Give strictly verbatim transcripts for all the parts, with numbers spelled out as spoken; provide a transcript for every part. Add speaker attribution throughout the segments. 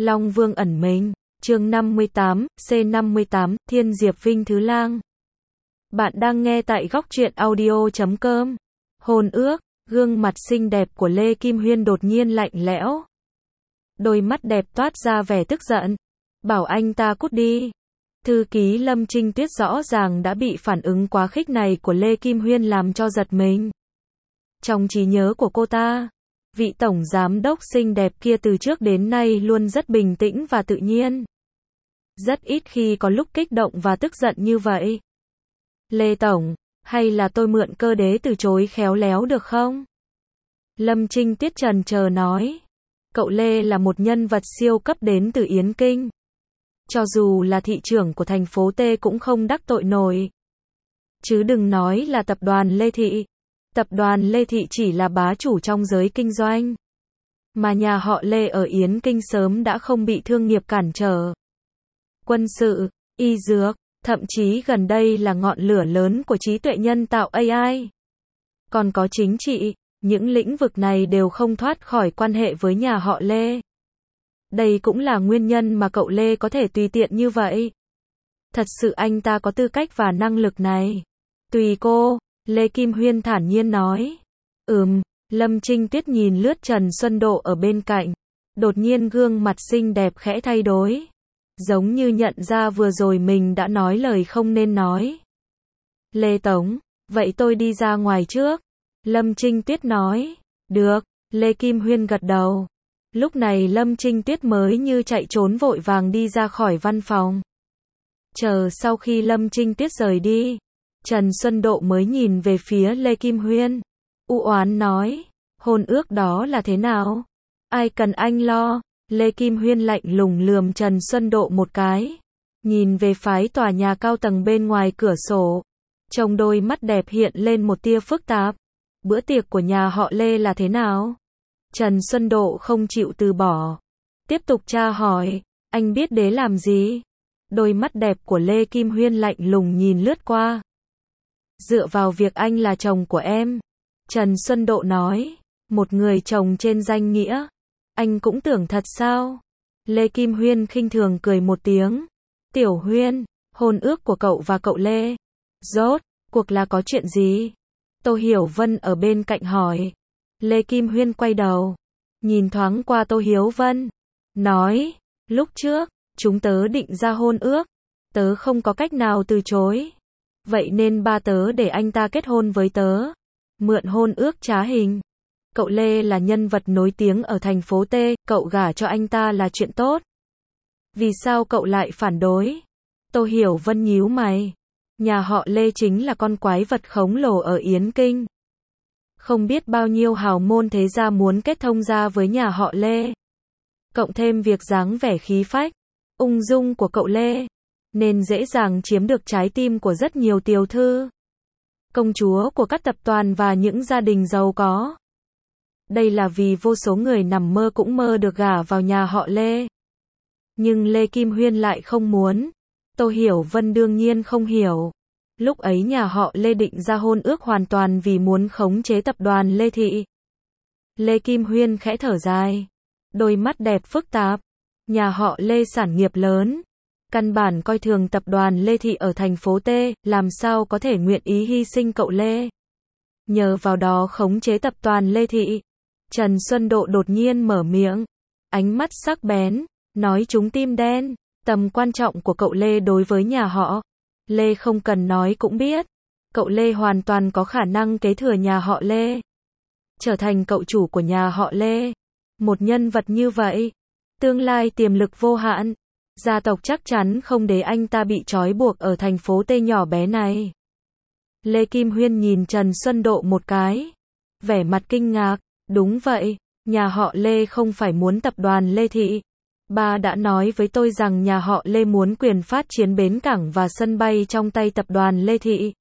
Speaker 1: Long Vương ẩn mình, chương năm mươi tám, C năm mươi tám, Thiên Diệp Vinh Thứ Lang. Bạn đang nghe tại góc truyện audio chấm com. Hôn ước, gương mặt xinh đẹp của Lê Kim Huyên đột nhiên lạnh lẽo. Đôi mắt đẹp toát ra vẻ tức giận. Bảo anh ta cút đi. Thư ký Lâm Trinh Tuyết rõ ràng đã bị phản ứng quá khích này của Lê Kim Huyên làm cho giật mình. Trong trí nhớ của cô ta, vị tổng giám đốc xinh đẹp kia từ trước đến nay luôn rất bình tĩnh và tự nhiên. Rất ít khi có lúc kích động và tức giận như vậy. Lê Tổng, hay là tôi mượn cơ đế từ chối khéo léo được không? Lâm Trinh Tuyết chần chờ nói. Cậu Lê là một nhân vật siêu cấp đến từ Yến Kinh. Cho dù là thị trưởng của thành phố T cũng không đắc tội nổi. Chứ đừng nói là tập đoàn Lê Thị. Tập đoàn Lê Thị chỉ là bá chủ trong giới kinh doanh. Mà nhà họ Lê ở Yến Kinh sớm đã không bị thương nghiệp cản trở. Quân sự, y dược, thậm chí gần đây là ngọn lửa lớn của trí tuệ nhân tạo A I. Còn có chính trị, những lĩnh vực này đều không thoát khỏi quan hệ với nhà họ Lê. Đây cũng là nguyên nhân mà cậu Lê có thể tùy tiện như vậy. Thật sự anh ta có tư cách và năng lực này. Tùy cô, Lê Kim Huyên thản nhiên nói. Ừm, Lâm Trinh Tuyết nhìn lướt Trần Xuân Độ ở bên cạnh. Đột nhiên gương mặt xinh đẹp khẽ thay đổi. Giống như nhận ra vừa rồi mình đã nói lời không nên nói. Lê Tổng, vậy tôi đi ra ngoài trước. Lâm Trinh Tuyết nói. Được, Lê Kim Huyên gật đầu. Lúc này Lâm Trinh Tuyết mới như chạy trốn vội vàng đi ra khỏi văn phòng. Chờ sau khi Lâm Trinh Tuyết rời đi, Trần Xuân Độ mới nhìn về phía Lê Kim Huyên. U oán nói, hôn ước đó là thế nào? Ai cần anh lo? Lê Kim Huyên lạnh lùng lườm Trần Xuân Độ một cái. Nhìn về phái tòa nhà cao tầng bên ngoài cửa sổ. Trong đôi mắt đẹp hiện lên một tia phức tạp. Bữa tiệc của nhà họ Lê là thế nào? Trần Xuân Độ không chịu từ bỏ. Tiếp tục tra hỏi, anh biết đế làm gì? Đôi mắt đẹp của Lê Kim Huyên lạnh lùng nhìn lướt qua. Dựa vào việc anh là chồng của em. Trần Xuân Độ nói, một người chồng trên danh nghĩa. Anh cũng tưởng thật sao? Lê Kim Huyên khinh thường cười một tiếng. Tiểu Huyên, hôn ước của cậu và cậu Lê. Rốt, cuộc là có chuyện gì? Tô Hiểu Vân ở bên cạnh hỏi. Lê Kim Huyên quay đầu. Nhìn thoáng qua Tô Hiếu Vân. Nói, lúc trước, chúng tớ định ra hôn ước. Tớ không có cách nào từ chối. Vậy nên ba tớ để anh ta kết hôn với tớ. Mượn hôn ước trá hình. Cậu Lê là nhân vật nổi tiếng ở thành phố T, cậu gả cho anh ta là chuyện tốt. Vì sao cậu lại phản đối? Tô Hiểu Vân nhíu mày. Nhà họ Lê chính là con quái vật khổng lồ ở Yến Kinh. Không biết bao nhiêu hào môn thế gia muốn kết thông gia với nhà họ Lê. Cộng thêm việc dáng vẻ khí phách, ung dung của cậu Lê, nên dễ dàng chiếm được trái tim của rất nhiều tiểu thư, công chúa của các tập đoàn và những gia đình giàu có. Đây là vì vô số người nằm mơ cũng mơ được gả vào nhà họ Lê. Nhưng Lê Kim Huyên lại không muốn. Tô Hiểu Vân đương nhiên không hiểu. Lúc ấy nhà họ Lê định ra hôn ước hoàn toàn vì muốn khống chế tập đoàn Lê Thị. Lê Kim Huyên khẽ thở dài. Đôi mắt đẹp phức tạp. Nhà họ Lê sản nghiệp lớn. Căn bản coi thường tập đoàn Lê Thị ở thành phố T, làm sao có thể nguyện ý hy sinh cậu Lê. Nhờ vào đó khống chế tập đoàn Lê Thị. Trần Xuân Độ đột nhiên mở miệng. Ánh mắt sắc bén, nói trúng tim đen. Tầm quan trọng của cậu Lê đối với nhà họ Lê không cần nói cũng biết. Cậu Lê hoàn toàn có khả năng kế thừa nhà họ Lê. Trở thành cậu chủ của nhà họ Lê. Một nhân vật như vậy. Tương lai tiềm lực vô hạn. Gia tộc chắc chắn không để anh ta bị trói buộc ở thành phố T nhỏ bé này. Lê Kim Huyên nhìn Trần Xuân Độ một cái. Vẻ mặt kinh ngạc. Đúng vậy. Nhà họ Lê không phải muốn tập đoàn Lê Thị. Ba đã nói với tôi rằng nhà họ Lê muốn quyền phát triển bến cảng và sân bay trong tay tập đoàn Lê Thị.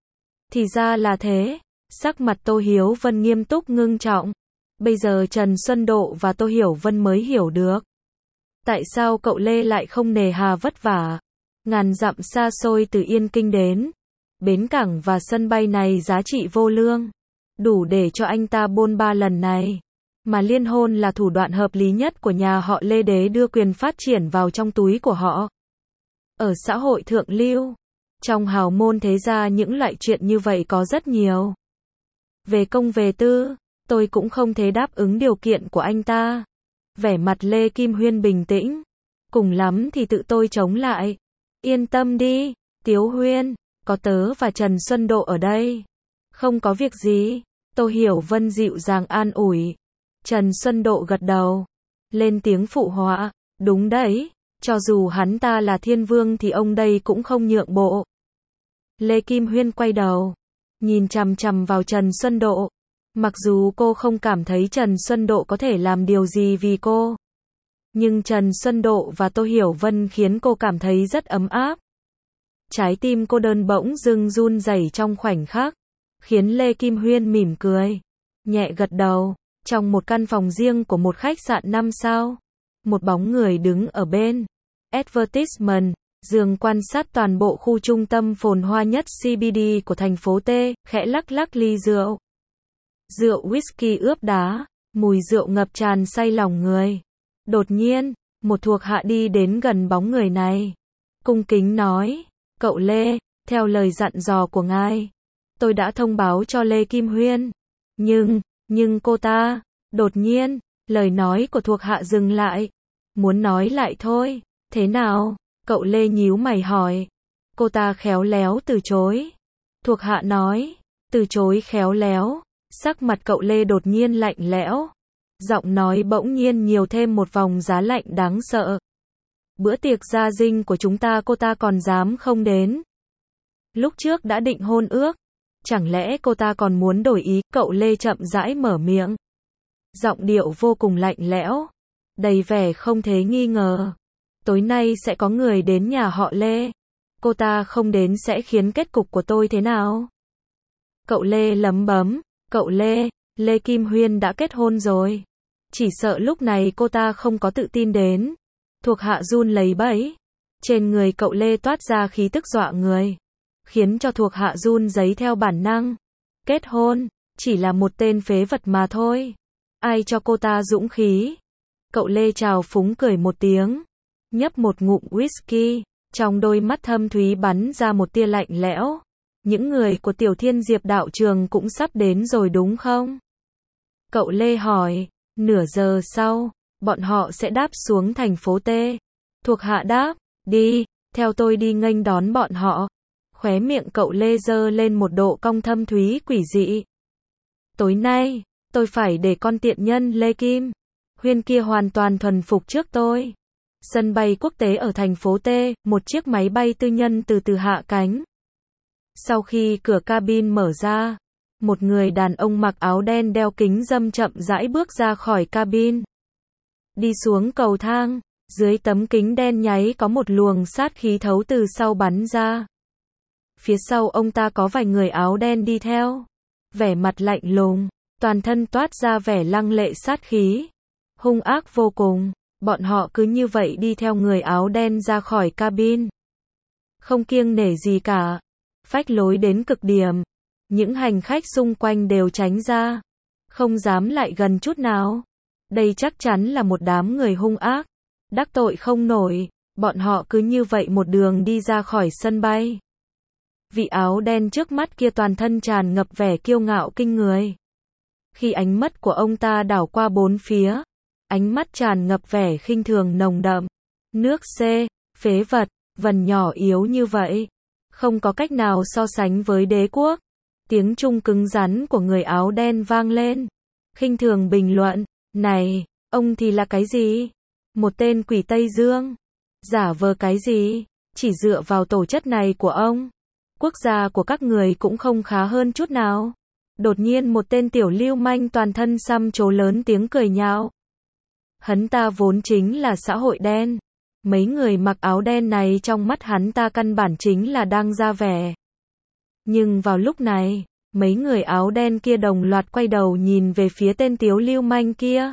Speaker 1: Thì ra là thế. Sắc mặt Tô Hiếu Vân nghiêm túc ngưng trọng. Bây giờ Trần Xuân Độ và Tô Hiểu Vân mới hiểu được. Tại sao cậu Lê lại không nề hà vất vả. Ngàn dặm xa xôi từ Yên Kinh đến. Bến cảng và sân bay này giá trị vô lương. Đủ để cho anh ta bôn ba lần này. Mà liên hôn là thủ đoạn hợp lý nhất của nhà họ Lê để đưa quyền phát triển vào trong túi của họ. Ở xã hội thượng lưu, trong hào môn thế gia những loại chuyện như vậy có rất nhiều. Về công về tư, tôi cũng không thể đáp ứng điều kiện của anh ta. Vẻ mặt Lê Kim Huyên bình tĩnh. Cùng lắm thì tự tôi chống lại. Yên tâm đi, Tiếu Huyên, có tớ và Trần Xuân Độ ở đây. Không có việc gì. Tô Hiểu Vân dịu dàng an ủi. Trần Xuân Độ gật đầu. Lên tiếng phụ họa. Đúng đấy, cho dù hắn ta là thiên vương thì ông đây cũng không nhượng bộ. Lê Kim Huyên quay đầu. Nhìn chằm chằm vào Trần Xuân Độ. Mặc dù cô không cảm thấy Trần Xuân Độ có thể làm điều gì vì cô. Nhưng Trần Xuân Độ và Tô Hiểu Vân khiến cô cảm thấy rất ấm áp. Trái tim cô đơn bỗng dưng run rẩy trong khoảnh khắc. Khiến Lê Kim Huyên mỉm cười. Nhẹ gật đầu. Trong một căn phòng riêng của một khách sạn năm sao. Một bóng người đứng ở bên advertisement, giường quan sát toàn bộ khu trung tâm phồn hoa nhất xê bê đê của thành phố T, khẽ lắc lắc ly rượu. Rượu whisky ướp đá, mùi rượu ngập tràn say lòng người. Đột nhiên, một thuộc hạ đi đến gần bóng người này. Cung kính nói, cậu Lê, theo lời dặn dò của ngài, tôi đã thông báo cho Lê Kim Huyên. Nhưng, nhưng cô ta, đột nhiên, lời nói của thuộc hạ dừng lại. Muốn nói lại thôi, thế nào? Cậu Lê nhíu mày hỏi. Cô ta khéo léo từ chối. Thuộc hạ nói, từ chối khéo léo. Sắc mặt cậu Lê đột nhiên lạnh lẽo. Giọng nói bỗng nhiên nhiều thêm một vòng giá lạnh đáng sợ. Bữa tiệc gia dinh của chúng ta cô ta còn dám không đến. Lúc trước đã định hôn ước. Chẳng lẽ cô ta còn muốn đổi ý? Cậu Lê chậm rãi mở miệng. Giọng điệu vô cùng lạnh lẽo. Đầy vẻ không thể nghi ngờ. Tối nay sẽ có người đến nhà họ Lê. Cô ta không đến sẽ khiến kết cục của tôi thế nào? Cậu Lê lấm bấm. Cậu Lê, Lê Kim Huyên đã kết hôn rồi. Chỉ sợ lúc này cô ta không có tự tin đến. Thuộc hạ run lẩy bẩy. Trên người cậu Lê toát ra khí tức dọa người. Khiến cho thuộc hạ run rẩy theo bản năng. Kết hôn, chỉ là một tên phế vật mà thôi. Ai cho cô ta dũng khí? Cậu Lê trào phúng cười một tiếng. Nhấp một ngụm whisky. Trong đôi mắt thâm thúy bắn ra một tia lạnh lẽo. Những người của Tiểu Thiên Diệp đạo trường cũng sắp đến rồi đúng không? Cậu Lê hỏi. Nửa giờ sau, bọn họ sẽ đáp xuống thành phố T. Thuộc hạ đáp. Đi, theo tôi đi nghênh đón bọn họ. Khóe miệng cậu Lê giơ lên một độ cong thâm thúy quỷ dị. Tối nay, tôi phải để con tiện nhân Lê Kim Huyên kia hoàn toàn thuần phục trước tôi. Sân bay quốc tế ở thành phố T, một chiếc máy bay tư nhân từ từ hạ cánh. Sau khi cửa cabin mở ra, một người đàn ông mặc áo đen đeo kính râm chậm rãi bước ra khỏi cabin. Đi xuống cầu thang, dưới tấm kính đen nháy có một luồng sát khí thấu từ sau bắn ra. Phía sau ông ta có vài người áo đen đi theo. Vẻ mặt lạnh lùng, toàn thân toát ra vẻ lăng lệ sát khí. Hung ác vô cùng, bọn họ cứ như vậy đi theo người áo đen ra khỏi cabin. Không kiêng nể gì cả. Phách lối đến cực điểm. Những hành khách xung quanh đều tránh ra. Không dám lại gần chút nào. Đây chắc chắn là một đám người hung ác. Đắc tội không nổi. Bọn họ cứ như vậy một đường đi ra khỏi sân bay. Vị áo đen trước mắt kia toàn thân tràn ngập vẻ kiêu ngạo kinh người. Khi ánh mắt của ông ta đảo qua bốn phía, ánh mắt tràn ngập vẻ khinh thường nồng đậm. Nước C, phế vật, vần nhỏ yếu như vậy. Không có cách nào so sánh với đế quốc. Tiếng trung cứng rắn của người áo đen vang lên. Khinh thường bình luận. Này, ông thì là cái gì? Một tên quỷ Tây Dương. Giả vờ cái gì? Chỉ dựa vào tổ chất này của ông. Quốc gia của các người cũng không khá hơn chút nào. Đột nhiên một tên tiểu lưu manh toàn thân xăm trổ lớn tiếng cười nhạo. Hắn ta vốn chính là xã hội đen. Mấy người mặc áo đen này trong mắt hắn ta căn bản chính là đang ra vẻ. Nhưng vào lúc này, mấy người áo đen kia đồng loạt quay đầu nhìn về phía tên tiểu lưu manh kia.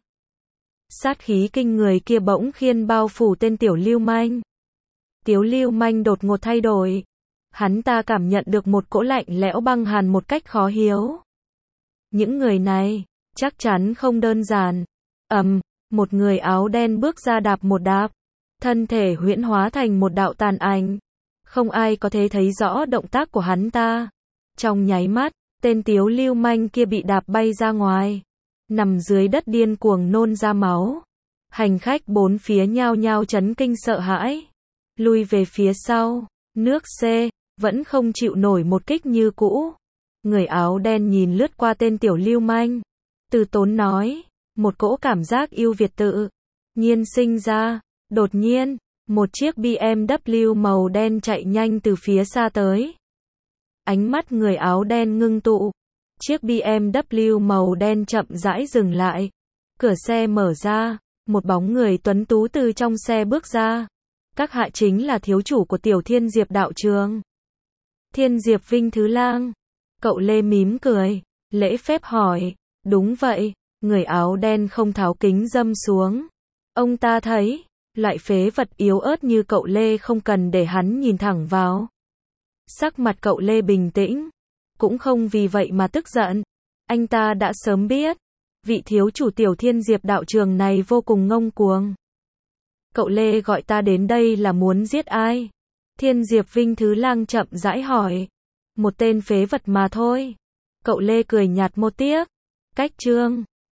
Speaker 1: Sát khí kinh người kia bỗng khiên bao phủ tên tiểu lưu manh. Tiểu lưu manh đột ngột thay đổi. Hắn ta cảm nhận được một cỗ lạnh lẽo băng hàn một cách khó hiểu. Những người này, Chắc chắn không đơn giản. Ầm, một người áo đen bước ra đạp một đạp. Thân thể huyễn hóa thành một đạo tàn ảnh. Không ai có thể thấy rõ động tác của hắn ta. Trong nháy mắt, tên tiếu lưu manh kia bị đạp bay ra ngoài. Nằm dưới đất điên cuồng nôn ra máu. Hành khách bốn phía nhao nhao chấn kinh sợ hãi. Lui về phía sau. Nước C, vẫn không chịu nổi một kích như cũ. Người áo đen nhìn lướt qua tên tiểu lưu manh. Từ tốn nói. Một cỗ cảm giác yêu Việt tự nhiên sinh ra. Đột nhiên, một chiếc bê em vê màu đen chạy nhanh từ phía xa tới. Ánh mắt người áo đen ngưng tụ. Chiếc bê em vê màu đen chậm rãi dừng lại. Cửa xe mở ra, một bóng người tuấn tú từ trong xe bước ra. Các hạ chính là thiếu chủ của Tiểu Thiên Diệp đạo trường. Thiên Diệp Vinh Thứ Lang. Cậu Lê mím cười, lễ phép hỏi. Đúng vậy, người áo đen không tháo kính dâm xuống. Ông ta thấy, loại phế vật yếu ớt như cậu Lê không cần để hắn nhìn thẳng vào. Sắc mặt cậu Lê bình tĩnh, cũng không vì vậy mà tức giận. Anh ta đã sớm biết, vị thiếu chủ Tiểu Thiên Diệp đạo trường này vô cùng ngông cuồng. Cậu Lê gọi ta đến đây là muốn giết ai? Thiên Diệp Vinh Thứ Lang chậm rãi hỏi. Một tên phế vật mà thôi. Cậu Lê cười nhạt một tiếc. Cách chương